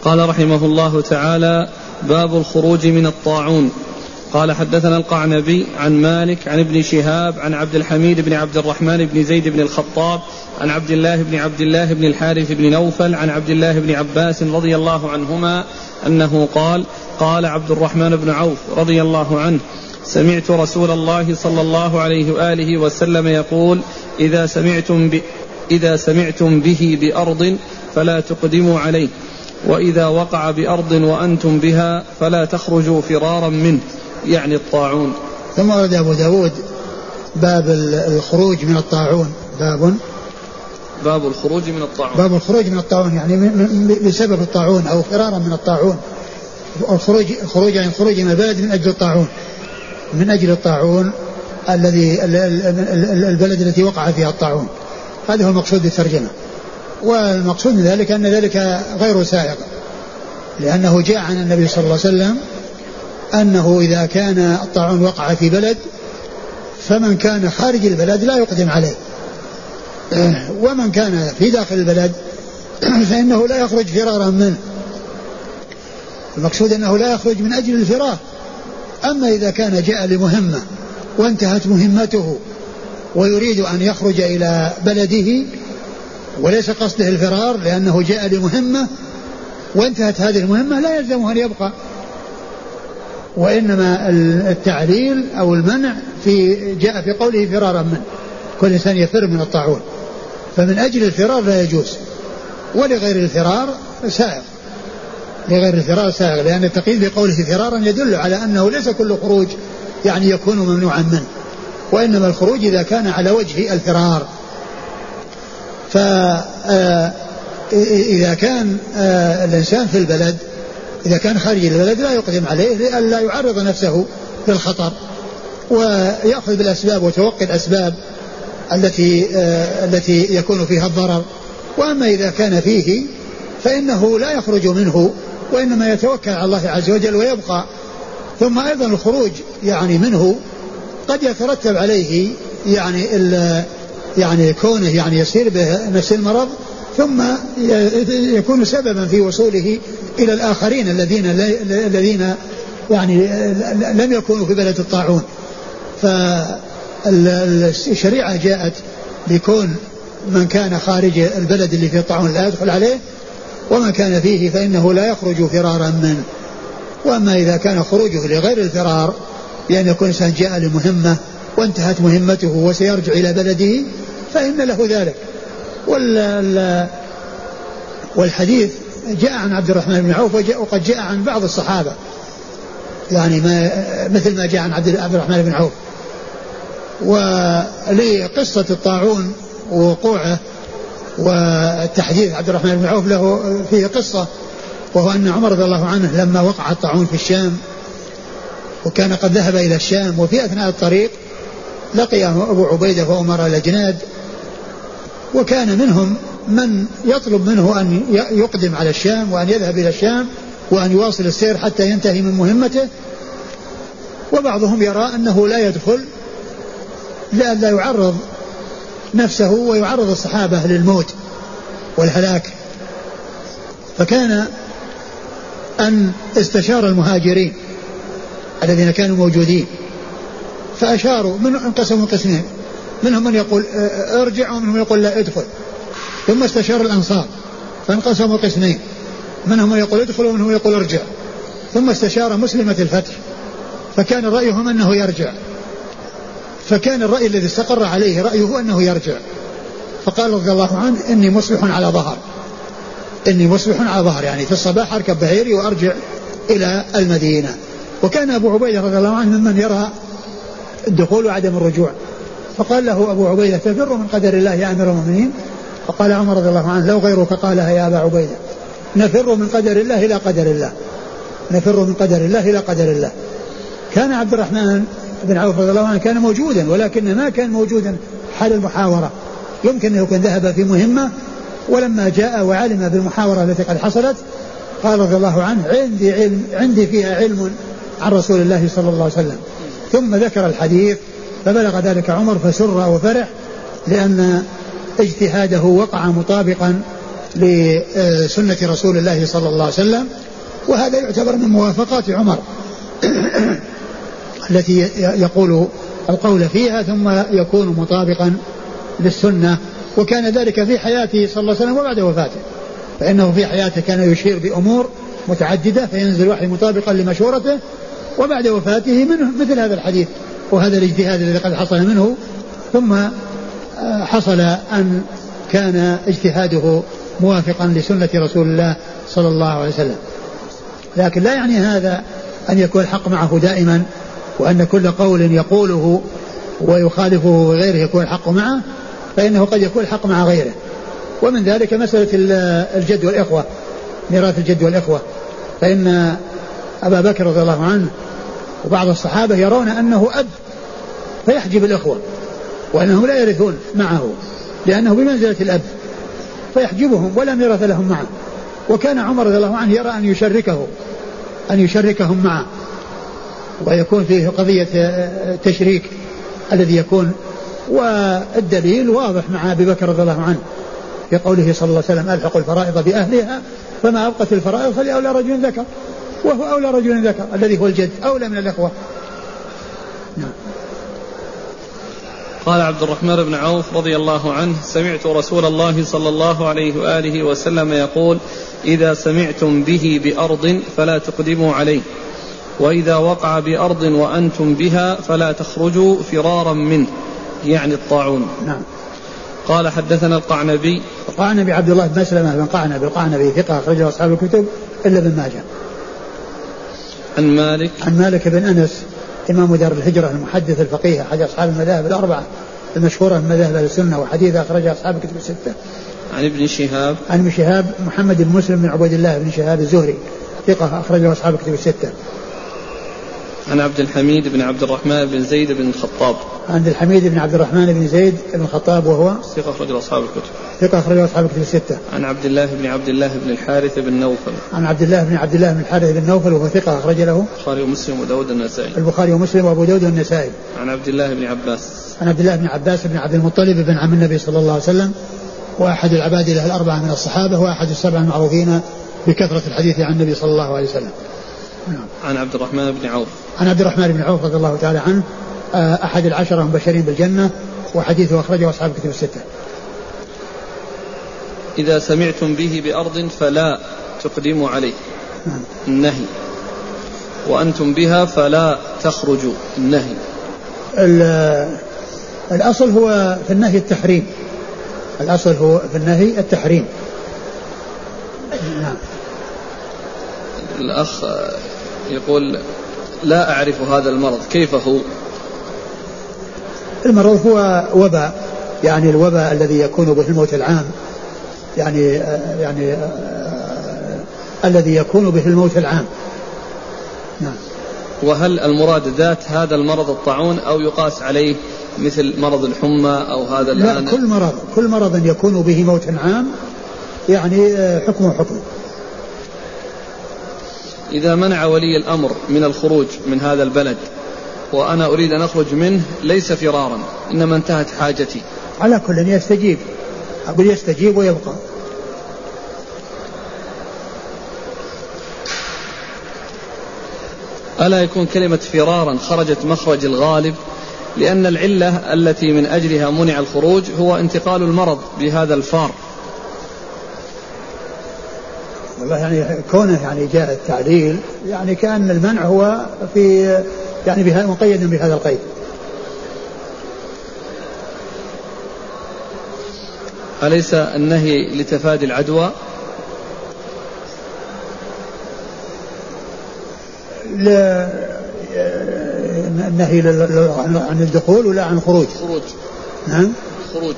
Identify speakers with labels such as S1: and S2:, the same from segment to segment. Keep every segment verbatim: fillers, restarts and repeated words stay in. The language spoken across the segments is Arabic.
S1: قال رحمه الله تعالى: باب الخروج من الطاعون. قال: حدثنا القعنبي عن مالك عن ابن شهاب عن عبد الحميد بن عبد الرحمن بن زيد بن الخطاب عن عبد الله بن عبد الله بن الحارث بن نوفل عن عبد الله بن عباس رضي الله عنهما أنه قال: قال عبد الرحمن بن عوف رضي الله عنه: سمعت رسول الله صلى الله عليه وآله وسلم يقول: إذا سمعتم, ب... إذا سمعتم به بأرض فلا تقدموا عليه، وإذا وقع بأرض وأنتم بها فلا تخرجوا فرارا منه، يعني الطاعون.
S2: ثم ورد أبو داود باب الخروج من الطاعون. باب
S1: باب الخروج من الطاعون
S2: باب الخروج من الطاعون يعني بسبب الطاعون أو فرارا من الطاعون. الخروج خروج يعني خروج من البلد من أجل الطاعون، من أجل الطاعون الذي البلد التي وقع فيها الطاعون. هذا هو المقصود بالترجمة. والمقصود من ذلك أن ذلك غير سائغ، لأنه جاء عن النبي صلى الله عليه وسلم أنه إذا كان الطاعون وقع في بلد فمن كان خارج البلد لا يقدم عليه، ومن كان في داخل البلد فإنه لا يخرج فرارا منه. المقصود أنه لا يخرج من أجل الفرار. أما إذا كان جاء لمهمة وانتهت مهمته ويريد أن يخرج إلى بلده وليس قصده الفرار لأنه جاء لمهمة وانتهت هذه المهمة، لا يلزمه أن يبقى، وإنما التعليل أو المنع في جاء في قوله فرارا منه، كل إنسان يفر من الطاعون، فمن أجل الفرار لا يجوز، ولغير الفرار سائغ، لغير الفرار سائغ، لأن التقييد بقوله فرارا يدل على أنه ليس كل خروج يعني يكون ممنوعا منه، وإنما الخروج إذا كان على وجه الفرار. فإذا كان الإنسان في البلد، إذا كان خارج البلد لا يقدم عليه لئلا يعرض نفسه للخطر، ويأخذ بالأسباب وتوقي الأسباب التي التي يكون فيها الضرر. وأما إذا كان فيه فإنه لا يخرج منه، وإنما يتوكل على الله عز وجل ويبقى. ثم أيضا الخروج يعني منه قد يترتب عليه يعني يعني كونه يعني يصير به نفس المرض، ثم يكون سببا في وصوله إلى الآخرين الذين الذين يعني لم يكونوا في بلد الطاعون. فالشريعة جاءت بكون من كان خارج البلد اللي فيه الطاعون لا يدخل عليه، ومن كان فيه فإنه لا يخرج فرارا منه. وأما إذا كان خروجه لغير الفرار، لأن يكون إنسان جاء لمهمة وانتهت مهمته وسيرجع إلى بلده، فإن له ذلك. والحديث جاء عن عبد الرحمن بن عوف وقد جاء عن بعض الصحابة، يعني ما مثل ما جاء عن عبد الرحمن بن عوف. ولقصة الطاعون ووقوعه والتحديث عبد الرحمن بن عوف له فيه قصة، وهو أن عمر رضي الله عنه لما وقع الطاعون في الشام وكان قد ذهب إلى الشام، وفي أثناء الطريق لقيه أبو عبيدة وأمر الأجناد، وكان منهم من يطلب منه أن يقدم على الشام وأن يذهب إلى الشام وأن يواصل السير حتى ينتهي من مهمته، وبعضهم يرى أنه لا يدخل لئلا يعرض نفسه ويعرض الصحابة للموت والهلاك. فكان أن استشار المهاجرين الذين كانوا موجودين فأشاروا، من انقسموا قسمين، منهم من يقول ارجع ومنهم من يقول لا ادخل. ثم استشار الأنصار فانقسموا قسمين، منهم من يقول ادخل ومنهم يقول ارجع. ثم استشار مسلمة الفتح فكان رأيهم أنه يرجع، فكان الرأي الذي استقر عليه رأيه أنه يرجع. فقال رضي الله عنه إني مصبح على ظهر، إني مصبح على ظهر، يعني في الصباح أركب بعيري وأرجع إلى المدينة. وكان أبو عبيدة رضي الله عنه ممن يرى الدخول وعدم الرجوع، فقال له أبو عبيدة تفر من قدر الله يا أمير المؤمنين؟ فقال عمر رضي الله عنه لو غيرك قالها يا أبا عبيدة، نفر من قدر الله إلى قدر الله، نفر من قدر الله إلى قدر الله. كان عبد الرحمن بن عوف رضي الله عنه كان موجودا، ولكن ما كان موجودا حال المحاورة، يمكن أن يكون ذهب في مهمة، ولما جاء وعلم بالمحاورة التي قد حصلت قال رضي الله عنه عندي علم، عندي فيها علم عن رسول الله صلى الله عليه وسلم. ثم ذكر الحديث فبلغ ذلك عمر فسر وفرح، لأن اجتهاده وقع مطابقا لسنة رسول الله صلى الله عليه وسلم. وهذا يعتبر من موافقات عمر التي يقول القول فيها ثم يكون مطابقا للسنة. وكان ذلك في حياته صلى الله عليه وسلم وبعد وفاته، فإنه في حياته كان يشير بأمور متعددة فينزل وحي مطابقا لمشورته، وبعد وفاته منه مثل هذا الحديث وهذا الاجتهاد الذي قد حصل منه، ثم حصل أن كان اجتهاده موافقا لسنة رسول الله صلى الله عليه وسلم. لكن لا يعني هذا أن يكون الحق معه دائما، وأن كل قول يقوله ويخالفه غيره يكون الحق معه، فإنه قد يكون الحق مع غيره. ومن ذلك مسألة الجد والإخوة، ميراث الجد والإخوة، فإن أبا بكر رضي الله عنه وبعض الصحابة يرون أنه أب فيحجب الإخوة وأنهم لا يرثون معه لأنه بمنزلة الأب فيحجبهم ولا ميراث لهم معه. وكان عمر رضي الله عنه يرى أن يشركه أن يشركهم معه ويكون فيه قضية تشريك الذي يكون. والدليل واضح مع أبي بكر رضي الله عنه في قوله صلى الله عليه وسلم ألحق الفرائض بأهلها فما أبقت الفرائض فلأولى رجل ذكر، وهو أولى رجل ذكر الذي هو الجد أولى من الأخوة. نعم.
S1: قال عبد الرحمن بن عوف رضي الله عنه سمعت رسول الله صلى الله عليه وآله وسلم يقول إذا سمعتم به بأرض فلا تقدموا عليه، وإذا وقع بأرض وأنتم بها فلا تخرجوا فرارا منه، يعني الطاعون.
S2: نعم.
S1: قال حدثنا القعنبي.
S2: القعنبي عبد الله بن مسلمة بن قعنبي القعنبي ثقة أخرجه أصحاب الكتب إلا ابن ماجه.
S1: عن مالك.
S2: عن مالك بن أنس إمام دار الهجرة المحدث الفقيه أحد أصحاب المذاهب الأربعة المشهورة من مذاهب السنة وحديث أخرجه أصحاب الكتب الستة.
S1: عن ابن شهاب.
S2: عن ابن شهاب محمد بن مسلم بن عبيد الله بن شهاب الزهري ثقة أخرجه أصحاب الكتب الستة.
S1: عن عبد الحميد بن عبد الرحمن بن زيد بن الخطاب.
S2: عبد الحميد بن عبد الرحمن بن زيد بن الخطاب وهو
S1: ثقة أخرجه أصحاب الكتب.
S2: ثقة أخرجه أصحاب الكتب الستة.
S1: عن عبد الله بن عبد الله بن الحارث بن نوفل.
S2: عن عبد الله بن عبد الله بن الحارث بن نوفل وهو ثقة أخرج له
S1: البخاري ومسلم وداود النسائي.
S2: البخاري ومسلم وأبو داود النسائي.
S1: عن عبد الله بن عباس.
S2: عن عبد الله بن عباس بن عبد المطلب بن عم النبي صلى الله عليه وسلم وأحد العباد له الأربعة من الصحابة وأحد السبعة المعروفين بكثرة الحديث عن النبي صلى الله عليه وسلم.
S1: عن عبد الرحمن بن عوف.
S2: عن عبد الرحمن بن عوف رضي الله تعالى عنه أحد العشرة المبشرين بالجنة وحديثه أخرجه أصحاب الكتب الستة.
S1: إذا سمعتم به بأرض فلا تقدموا عليه، النهي، وأنتم بها فلا تخرجوا، النهي.
S2: الأصل هو في النهي التحريم، الأصل هو في النهي التحريم. نعم.
S1: الأخ يقول لا أعرف هذا المرض كيف هو؟
S2: المرض هو وباء، يعني الوباء الذي يكون به الموت العام، يعني يعني آه الذي يكون به الموت العام. نعم.
S1: وهل المراد ذات هذا المرض الطاعون أو يقاس عليه مثل مرض الحمى أو هذا الآن؟
S2: لا، كل مرض كل مرض يكون به موت عام يعني حكمه حكم.
S1: إذا منع ولي الأمر من الخروج من هذا البلد وأنا أريد أن أخرج منه ليس فرارا إنما انتهت حاجتي،
S2: على كل يستجيب، أقول يستجيب ويبقى.
S1: ألا يكون كلمة فرارا خرجت مخرج الغالب، لأن العلة التي من أجلها منع الخروج هو انتقال المرض بهذا الفار.
S2: والله يعني كونه يعني جاء التعليل يعني كأن المنع هو في يعني بها مقيد بهذا القيد.
S1: أليس النهي لتفادي العدوى؟
S2: لا، النهي عن الدخول ولا عن الخروج؟
S1: خروج.
S2: نعم.
S1: خروج.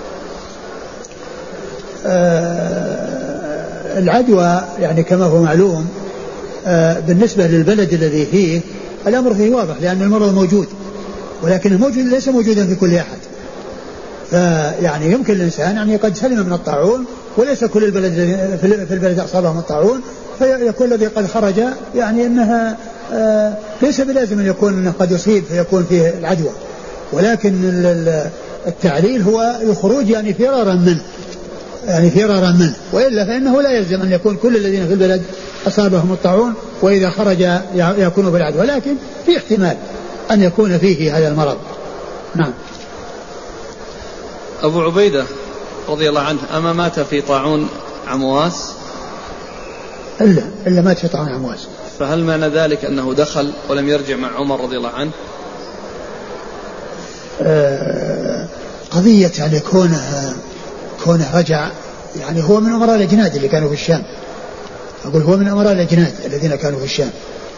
S2: آه العدوى يعني كما هو معلوم آه بالنسبة للبلد الذي فيه الأمر فيه واضح، لأن المرض موجود، ولكن الموجود ليس موجودا في كل أحد. فيعني يمكن الإنسان يعني قد سلم من الطاعون وليس كل البلد في البلد أصابهم الطاعون، فيكون الذي قد خرج يعني أنها آه ليس بلازم أن يكون أنه قد يصيب فيكون فيه العدوى، ولكن التعليل هو الخروج يعني فرارا منه، يعني فرارا منه، وإلا فإنه لا يلزم أن يكون كل الذين في البلد أصابهم الطاعون وإذا خرج يكونوا بالعدوى، ولكن في احتمال أن يكون فيه هذا المرض. نعم.
S1: أبو عبيدة رضي الله عنه أما مات في طاعون عمواس؟
S2: إلا إلا مات في طاعون عمواس.
S1: فهل معنى ذلك أنه دخل ولم يرجع مع عمر رضي الله عنه؟
S2: آه قضية يعني كونه كونه رجع، يعني هو من أمراء الأجناد اللي كانوا في الشام. أقول هو من أمراء الأجناد الذين كانوا في الشام،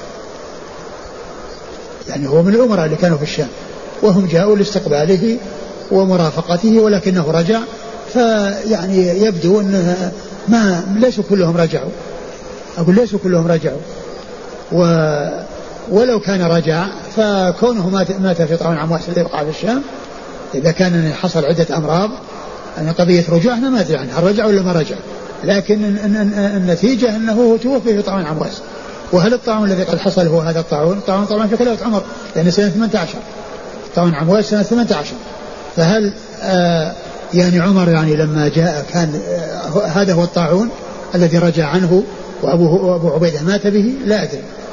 S2: يعني هو من الأمراء اللي كانوا في الشام، وهم جاءوا لاستقباله ومرافقته، ولكنه رجع. فيعني يبدو أنه ما ليسوا كلهم رجعوا، أقول ليسوا كلهم رجعوا، و ولو كان رجع فكونه مات, مات في طاعون عمواس الذي وقع في الشام، إذا كان حصل عدة أمراض أن قضية رجوعنا ما أدري عنها، رجع ولا ما رجع، لكن النتيجة أنه توفي في طاعون عمواس. وهل الطاعون الذي قد حصل هو هذا الطاعون؟ الطاعون طبعا في خلافة عمر، لأن سنة ثمانية عشر، طاعون عمواس سنة ثمانية عشر. فهل آه يعني عمر يعني لما جاء كان آه هذا هو الطاعون الذي رجع عنه وأبو, وأبو عبيدة مات به؟ لا أدري.